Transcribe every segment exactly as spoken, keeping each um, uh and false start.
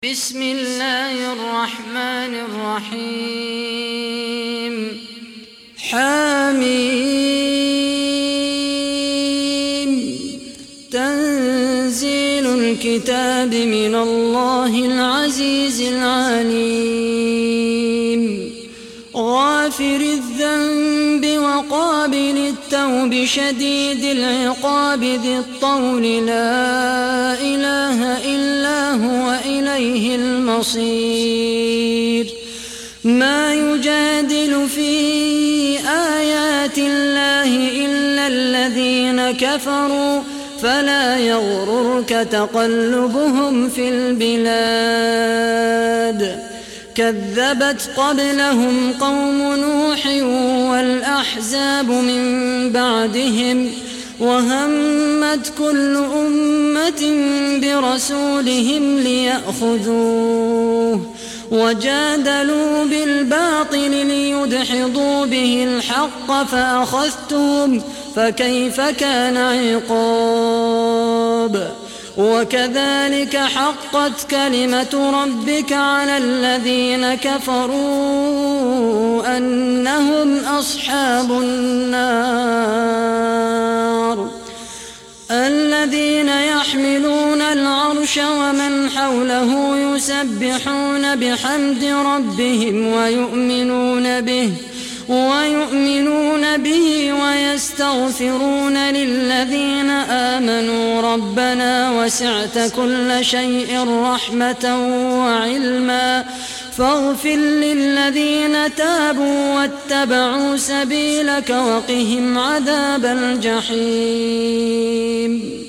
بسم الله الرحمن الرحيم حميم تنزيل الكتاب من الله العزيز العليم غافر الذنب وقابل التوب شديد العقاب ذي الطول لا إله إلا هو إليه المصير ما يجادل في آيات الله إلا الذين كفروا فلا يغررك تقلبهم في البلاد كذبت قبلهم قوم نوح والأحزاب من بعدهم وهمت كل أمة برسولهم ليأخذوه وجادلوا بالباطل ليدحضوا به الحق فأخذتهم فكيف كان عقاب وكذلك حقت كلمة ربك على الذين كفروا أنهم أصحاب النار الذين يحملون العرش ومن حوله يسبحون بحمد ربهم ويؤمنون به ويؤمنون به ويستغفرون للذين آمنوا ربنا وسعت كل شيء رحمة وعلما فاغفر للذين تابوا واتبعوا سبيلك وقهم عذاب الجحيم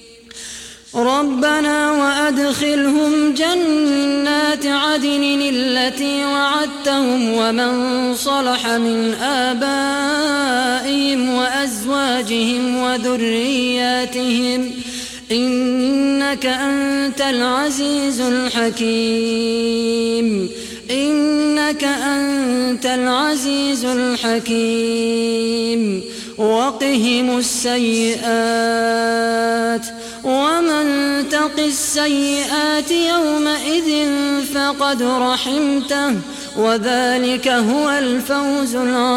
ربنا وأدخلهم جنات عدن التي وعدتهم ومن صلح من آبائهم وأزواجهم وذرياتهم إنك أنت العزيز الحكيم إنك أنت العزيز الحكيم وقهم السيئات ومن تق السيئات يومئذ فقد رحمته وذلك هو الفوز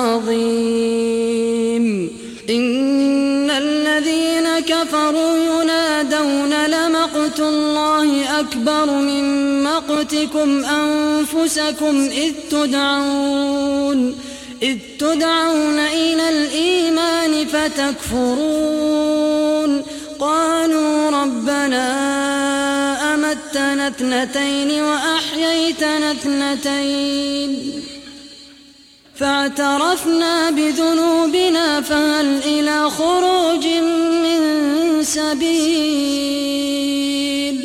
العظيم إن الذين كفروا ينادون لمقت الله أكبر من مقتكم أنفسكم إذ تدعون إذ تدعون إلى الإيمان فتكفرون قالوا ربنا أمتنا اثنتين وأحييتنا اثنتين فاعترفنا بذنوبنا فهل إلى خروج من سبيل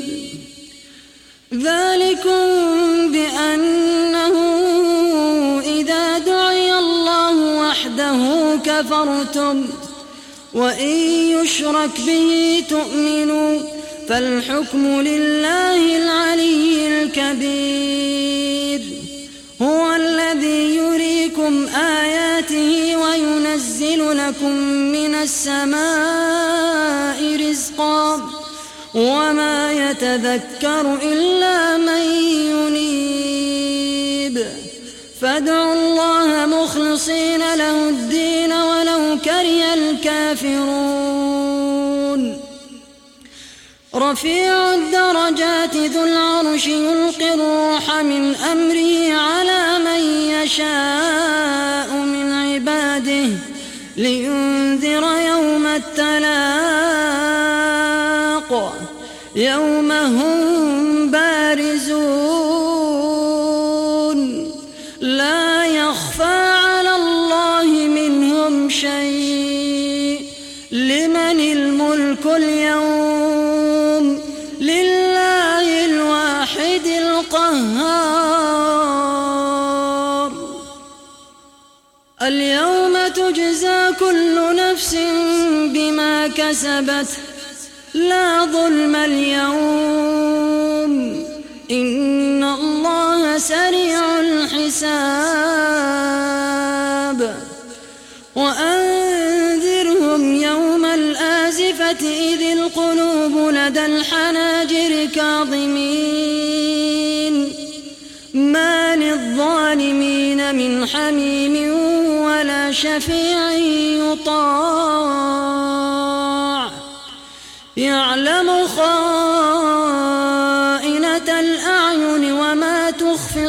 ذلكم بأنه إذا دعي الله وحده كفرتم وإن يشرك به تؤمنوا فالحكم لله العلي الكبير هو الذي يريكم آياته وينزل لكم من السماء رزقا وما يتذكر إلا من ينيب فادعوا الله مخلصين له الدين ولو كره الكافرون رفيع الدرجات ذو العرش يلقي الروح من أمره على من يشاء من عباده لينذر يوم التلاق يوم هم بارزون لا يخفى على الله منهم شيء لمن الملك اليوم لله الواحد القهار اليوم تجزى كل نفس بما كسبت لا ظلم اليوم إن الله سريع الحساب وأنذرهم يوم الآزفة إذ القلوب لدى الحناجر كاظمين من حميم ولا شفيع يطاع يعلم خائنة الأعين وما تخفي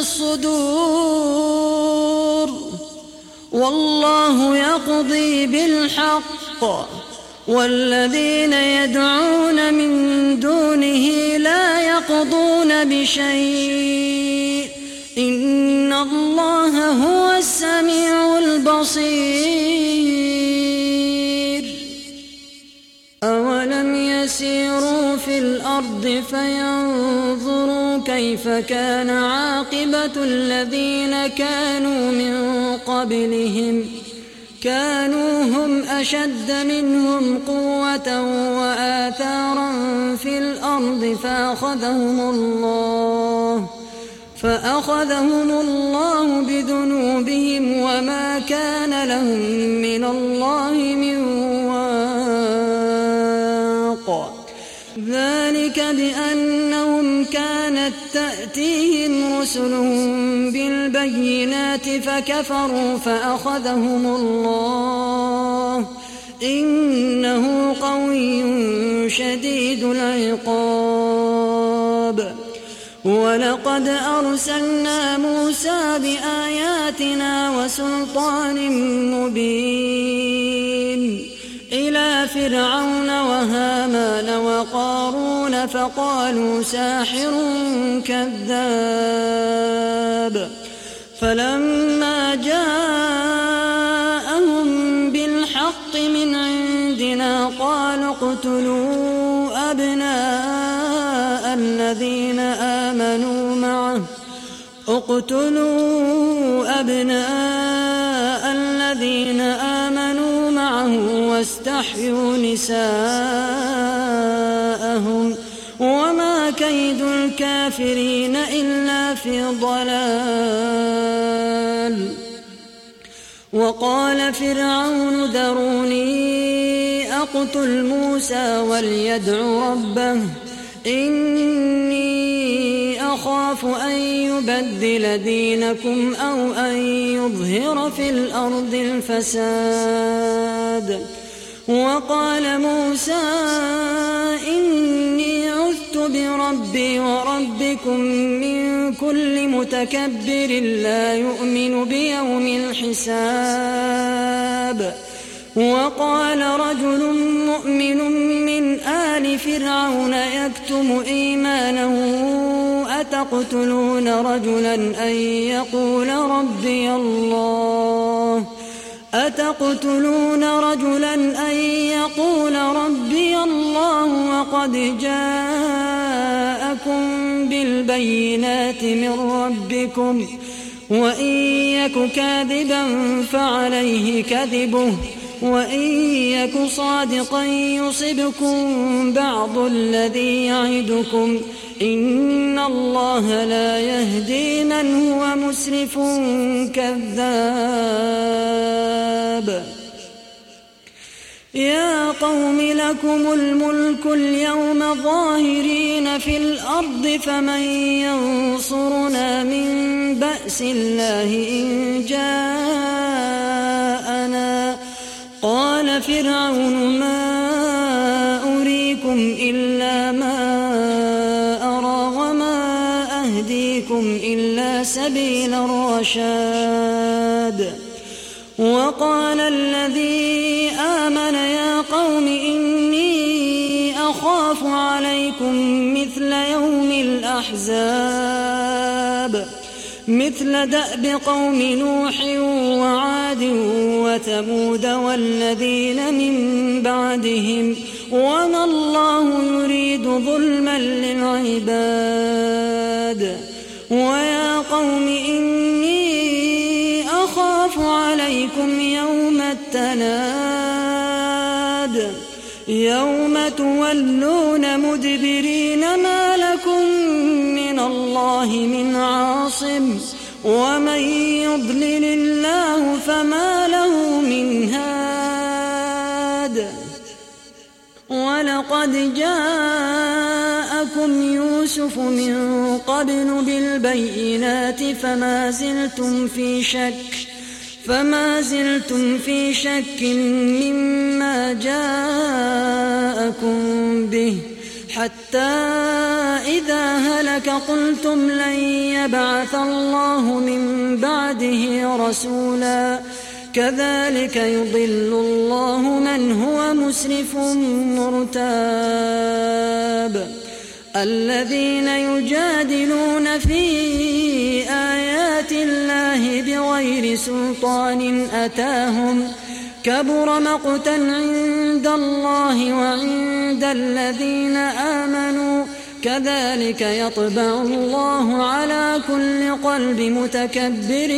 الصدور والله يقضي بالحق والذين يدعون من دونه لا يقضون بشيء إن الله هو السميع البصير أولم يسيروا في الأرض فينظروا كيف كان عاقبة الذين كانوا من قبلهم كانوا هم أشد منهم قوة وآثارا في الأرض فأخذهم الله فأخذهم الله بذنوبهم وما كان لهم من الله من واق ذلك بأنهم كانت تأتيهم رسلهم بالبينات فكفروا فأخذهم الله إنه قوي شديد العقاب ولقد أرسلنا موسى بآياتنا وسلطان مبين إلى فرعون وهامان وقارون فقالوا ساحر كذاب فلما جاءهم بالحق من عندنا قالوا اقتلوا أبناء الذين آمنوا معه اقتلوا أبناء الذين آمنوا معه واستحيوا نساءهم وما كيد الكافرين إلا في ضلال وقال فرعون ذروني أقتل موسى وليدع ربه إني أخاف أن يبدل دينكم أو أن يظهر في الأرض الفساد وقال موسى إني عذت بربي وربكم من كل متكبر لا يؤمن بيوم الحساب وقال رجل مؤمن من آل فرعون يكتم إيمانه أتقتلون رجلا أن يقول ربي الله أتقتلون رجلا أن يقول ربي الله وقد جاءكم بالبينات من ربكم وإن يك كاذبا فعليه كذبه وإن يك صادقا يصبكم بعض الذي يعدكم إن الله لا يهدي من هو مسرف كذاب يا قوم لكم الملك اليوم ظاهرين في الأرض فمن ينصرنا من بأس الله إن جاءنا قال فرعون ما أريكم إلا ما أرى وما أهديكم إلا سبيل الرشاد وقال الذي آمن يا قوم إني أخاف عليكم مثل يوم الأحزاب مثل دأب قوم نوح وعاد وثمود والذين من بعدهم وما الله يريد ظلما للعباد ويا قوم إني أخاف عليكم يوم التناد يوم تولون مدبرين ما لكم من الله من عاصم ومن يضلل الله فما له من هاد ولقد جاءكم يوسف يوسف من قبل بالبينات فما زلتم في شك فما زلتم في شك مما جاءكم به حتى إذا هلك قلتم لن يبعث الله من بعده رسولا كذلك يضل الله من هو مسرف مرتاب الذين يجادلون في آيات الله بغير سلطان أتاهم كبر مقتا عند الله وعند الذين آمنوا كذلك يطبع الله على كل قلب متكبر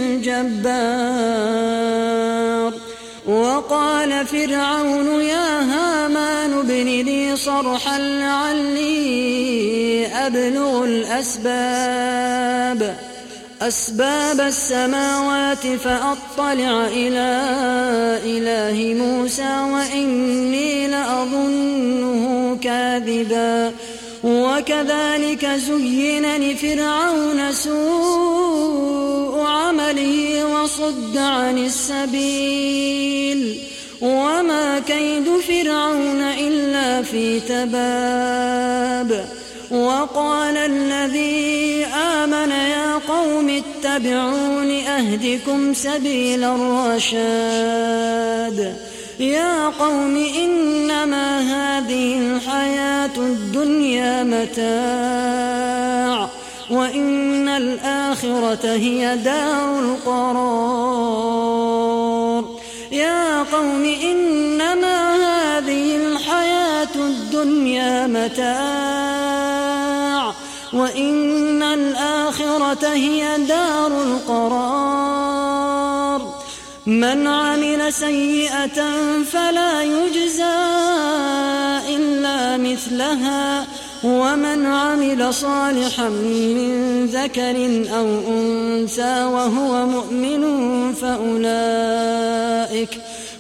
جبار وقال فرعون يا هامان ابن لي صرحا لعلي أبلغ الأسباب أسباب السماوات فأطلع إلى إله موسى وإني لأظنه كاذبا وكذلك زين لفرعون سوء عمله وصد عن السبيل وما كيد فرعون إلا في تباب وقال الذي آمن يا قوم اتبعون أهدكم سبيل الرشاد يا قوم إنما هذه الحياة الدنيا متاع وإن الآخرة هي دار القرار يا قوم إنما هذه الحياة الدنيا متاع وإن الآخرة هي دار القرار من عمل سيئة فلا يجزى إلا مثلها ومن عمل صالحا من ذكر أو أنثى وهو مؤمن فأولئك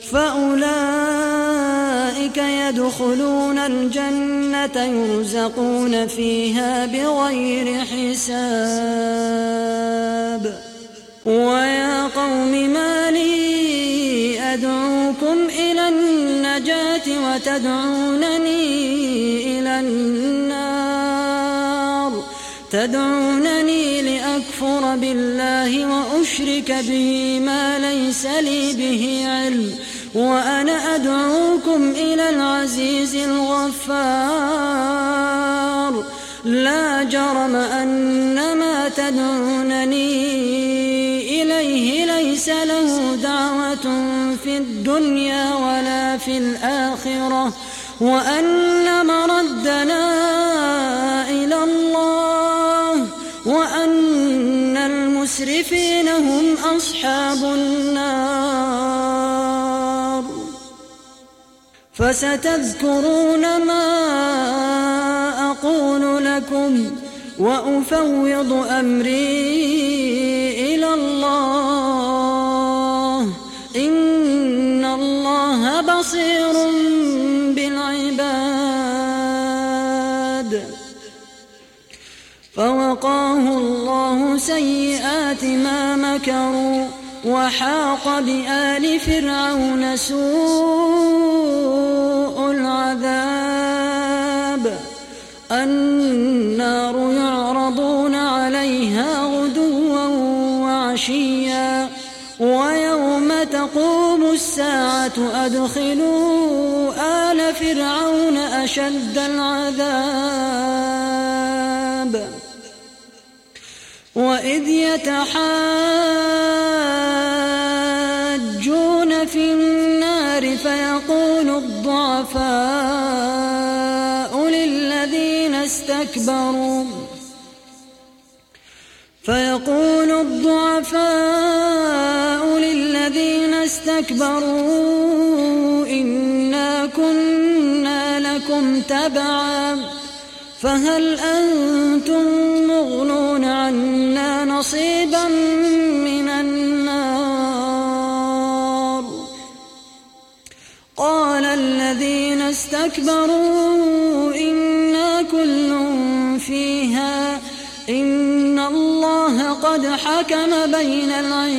فأولئك يدخلون الجنة يرزقون فيها بغير حساب ويا قوم ما لي أدعوكم إلى النجاة وتدعونني إلى النار تدعونني لأكفر بالله وأشرك به ما ليس لي به علم وأنا أدعوكم إلى العزيز الغفار لا جرم أن ما تدعونني إليه ليس له دعوة في الدنيا ولا في الآخرة وأن مردنا إلى الله وأن المسرفين هم أصحاب النار فستذكرون ما أقول لكم وأفوض أمري إلى الله إن الله بصير بالعباد فوقاه الله سيئات ما مكروا وحاق بآل فرعون سوء العذاب النار يعرضون عليها غدوا وعشيا ويوم تقوم الساعة أدخلوا آل فرعون أشد العذاب وإذ يتحاجون في النار فيقول الضعفاء للذين استكبروا فيقول الضعفاء للذين استكبروا إنا كنا لكم تبعا فهل أنتم مغنون عنا نصيبا من النار قال الذين استكبروا إنا كل في الله قد حكم بين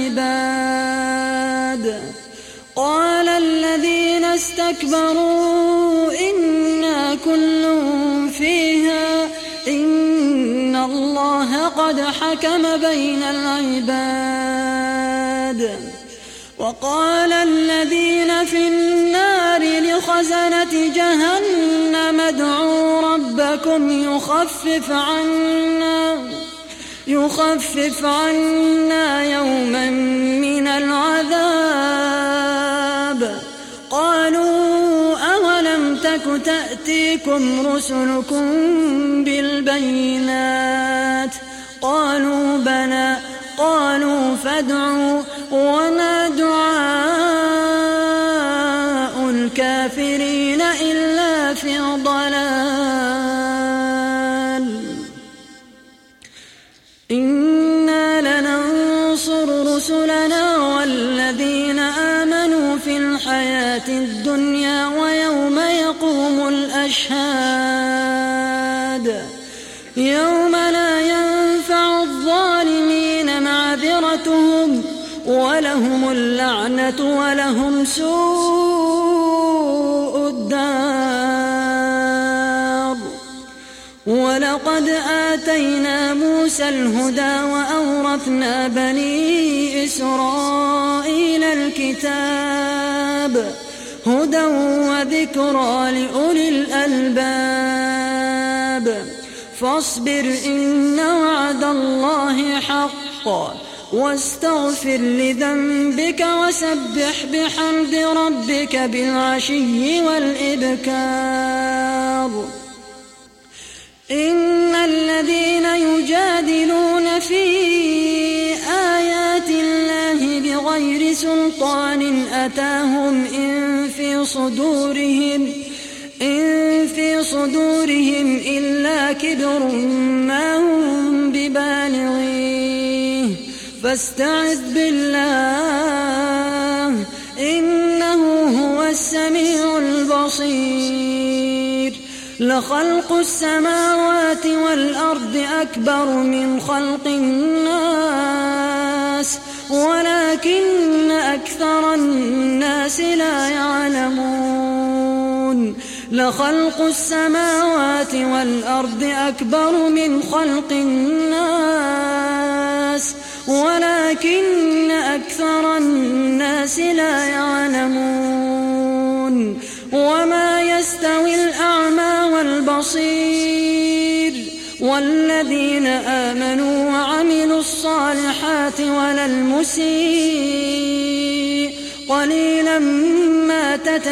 العباد. قال الذين استكبروا إنا كل فيها إن الله قد حكم بين العباد. وقال الذين في النار لخزنة جهنم ادعوا ربكم يخفف عنا يخفف عنا يوما من العذاب. قالوا أولم تك تأتيكم رسلكم بالبينات؟ قالوا بلى. قالوا فادعوا. وما دعاء الكافرين إلا في ضلال. إنا لننصر رسلنا والذين آمنوا في الحياة الدنيا ويوم يقوم الأشهاد. يوم لا ينفع الظالمين معذرتهم ولهم اللعنة ولهم سوء الدار. ولقد آتينا موسى الهدى وأورثنا بني إسرائيل الكتاب هدى وذكرى لأولي الألباب. فاصبر إن وعد الله حق واستغفر لذنبك وسبح بحمد ربك بالعشي والإبكار. إن الذين يجادلون في آيات الله بغير سلطان أتاهم إن في صدورهم إن في صدورهم إلا كبر ما هم ببالغيه فاستعذ بالله إنه هو السميع البصير. لخلق السماوات والأرض أكبر من خلق الناس ولكن أكثر الناس لا يعلمون. لخلق السماوات والأرض أكبر من خلق الناس ولكن أكثر الناس لا يعلمون. وما يستوي الأعمى والبصير والذين آمنوا وعملوا الصالحات ولا المسيء قليلا ما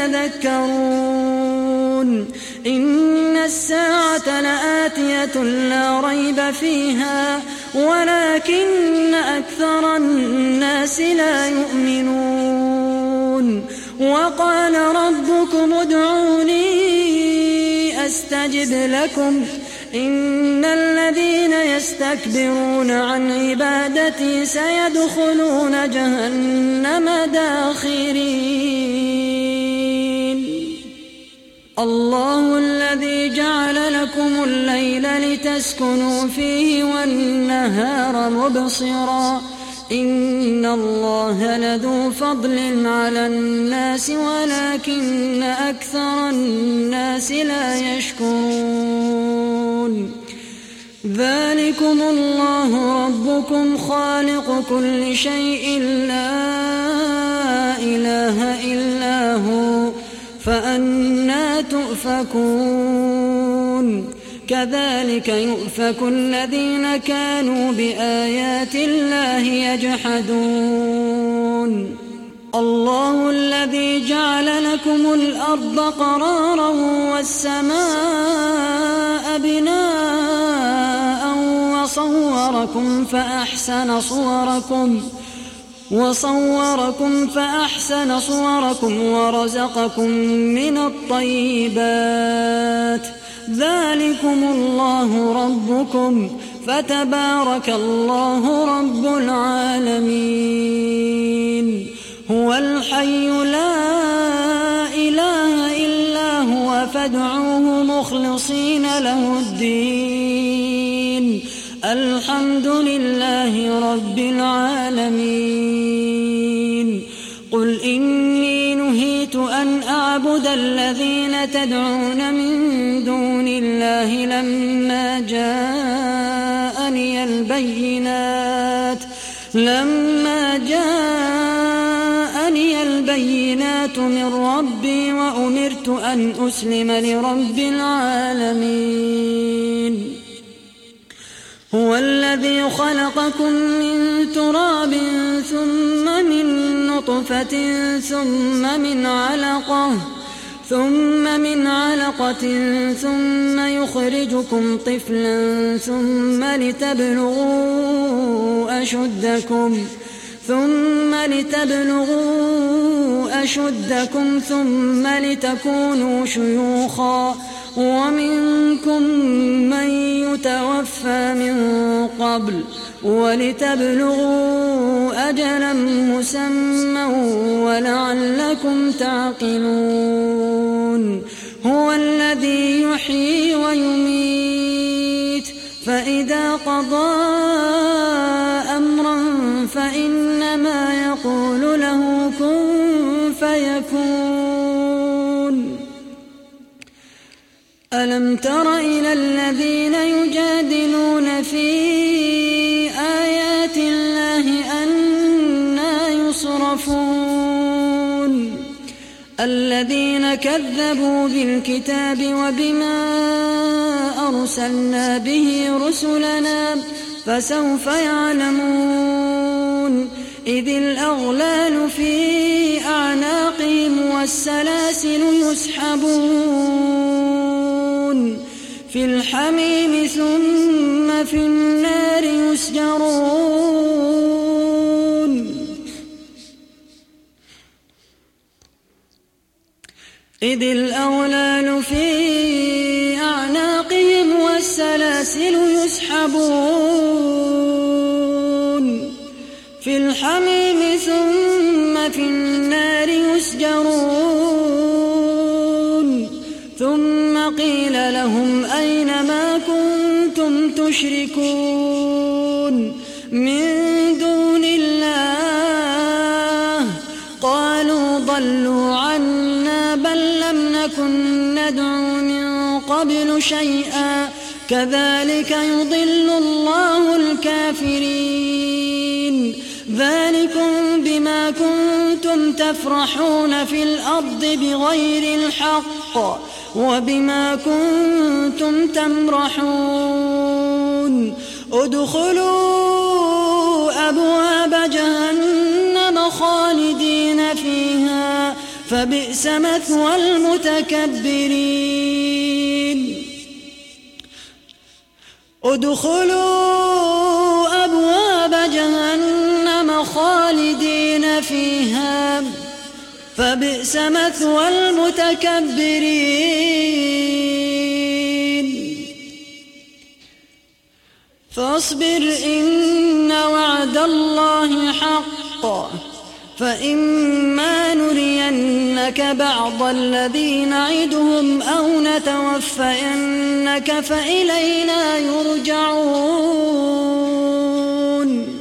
تتذكرون. إن الساعة لآتية لا ريب فيها ولكن أكثر الناس لا يؤمنون. وقال ربكم ادعوني أستجب لكم إن الذين يستكبرون عن عبادتي سيدخلون جهنم داخرين. الله الذي جعل لكم الليل لتسكنوا فيه والنهار مبصرا إن الله لذو فضل على الناس ولكن أكثر الناس لا يشكرون. ذلكم الله ربكم خالق كل شيء لا إله إلا هو فأنى تؤفكون. كذلك يؤفك الذين كانوا بآيات الله يجحدون. الله الذي جعل لكم الأرض قرارا والسماء بناء وصوركم فأحسن صوركم وصوركم فأحسن صوركم ورزقكم من الطيبات. ذلكم الله ربكم فتبارك الله رب العالمين. هو الحي لا إله إلا هو فادعوه مخلصين له الدين الحمد لله رب العالمين. قل إني نهيت أن أعبد الذين تدعون من دون الله لما جاءني البينات لما جاءني البينات من ربي وأمرت أن أسلم لرب العالمين. هو الذي خلقكم من تراب ثم من نطفة ثم من علقة ثم من علقة ثم يخرجكم طفلا ثم لتبلغوا أشدكم ثم لتبلغوا أشدكم ثم لتكونوا شيوخا ومنكم من يتوفى من قبل ولتبلغوا أجلا مسمى ولعلكم تعقلون. هو الذي يحيي ويميت فإذا قضى أمرا فإنما يقول له كن فيكون. ألم تر إلى الذين يجادلون في آيات الله أنى يصرفون الذين كذبوا بالكتاب وبما أرسلنا به رسلنا فسوف يعلمون. إذ الأغلال في أعناقهم والسلاسل يسحبون في الحميم ثم في النار يسجرون. إذ الأغلال في أعناقهم والسلاسل يسحبون في الحميم ثم في النار يسجرون. ثم قيل لهم أين ما كنتم تشركون من دون الله قالوا ضلوا عنا بل لم نكن ندعو من قبل شيئا كذلك يضل الله الكافرين. ذلكم بما كنتم تفرحون في الأرض بغير الحق وبما كنتم تمرحون. ادخلوا أبواب جهنم خالدين فيها فبئس مثوى المتكبرين. ادخلوا أبواب جهنم خالدين فيها فبئس مثوى المتكبرين. فاصبر إن وعد الله حق فإما نرينك بعض الذي نعدهم أو نتوفينك فإلينا يرجعون.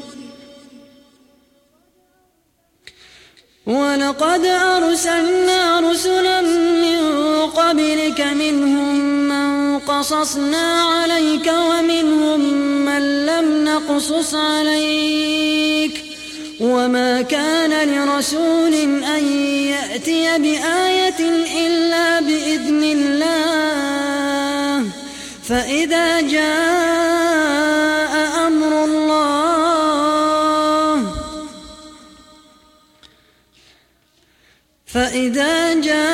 ولقد أرسلنا رسلا من قبلك منهم من قصصنا عليك ومنهم من لم نقصص عليك وما كان لرسول أن يأتي بآية إلا بإذن الله فإذا جاء أمر الله فإذا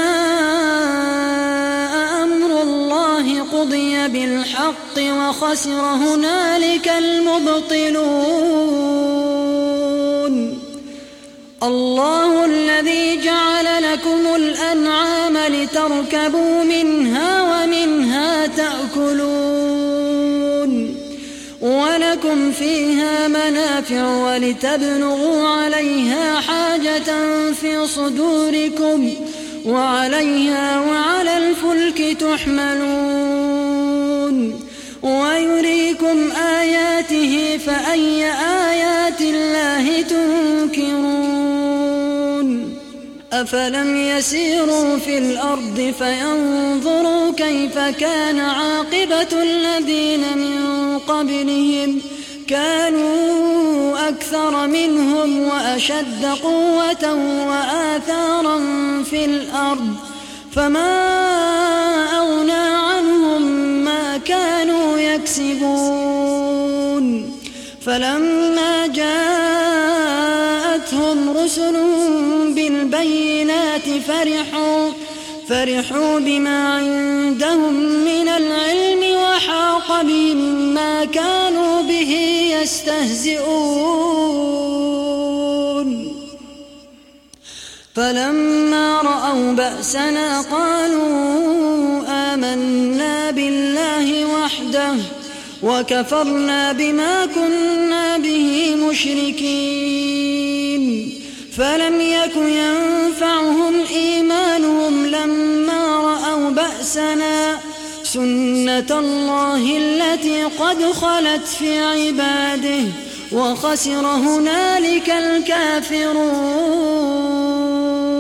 جاء أمر الله قضي بالحق وخسر هنالك المبطلون. الله الذي جعل لكم الأنعام لتركبوا منها ومنها تأكلون ولكم فيها منافع ولتبلغوا عليها حاجة في صدوركم وعليها وعلى الفلك تحملون ويريكم آياته فأي آيات الله تنكرون أفلم يسيروا في الأرض فينظروا كيف كان عاقبة الذين من قبلهم كانوا أكثر منهم وأشد قوة وآثارا في الأرض فما أغنى عنهم ما كانوا يكسبون فلما جاءتهم رسلهم بالبينات فرحوا فرحوا بما عندهم من العلم وحاق بهم ما كانوا به يستهزئون فلما رأوا بأسنا قالوا آمنا بالله وحده وكفرنا بما كنا به مشركين فلم يك ينفعهم إيمانهم لما رأوا بأسنا سنة الله التي قد خلت في عباده وخسر هنالك الكافرون.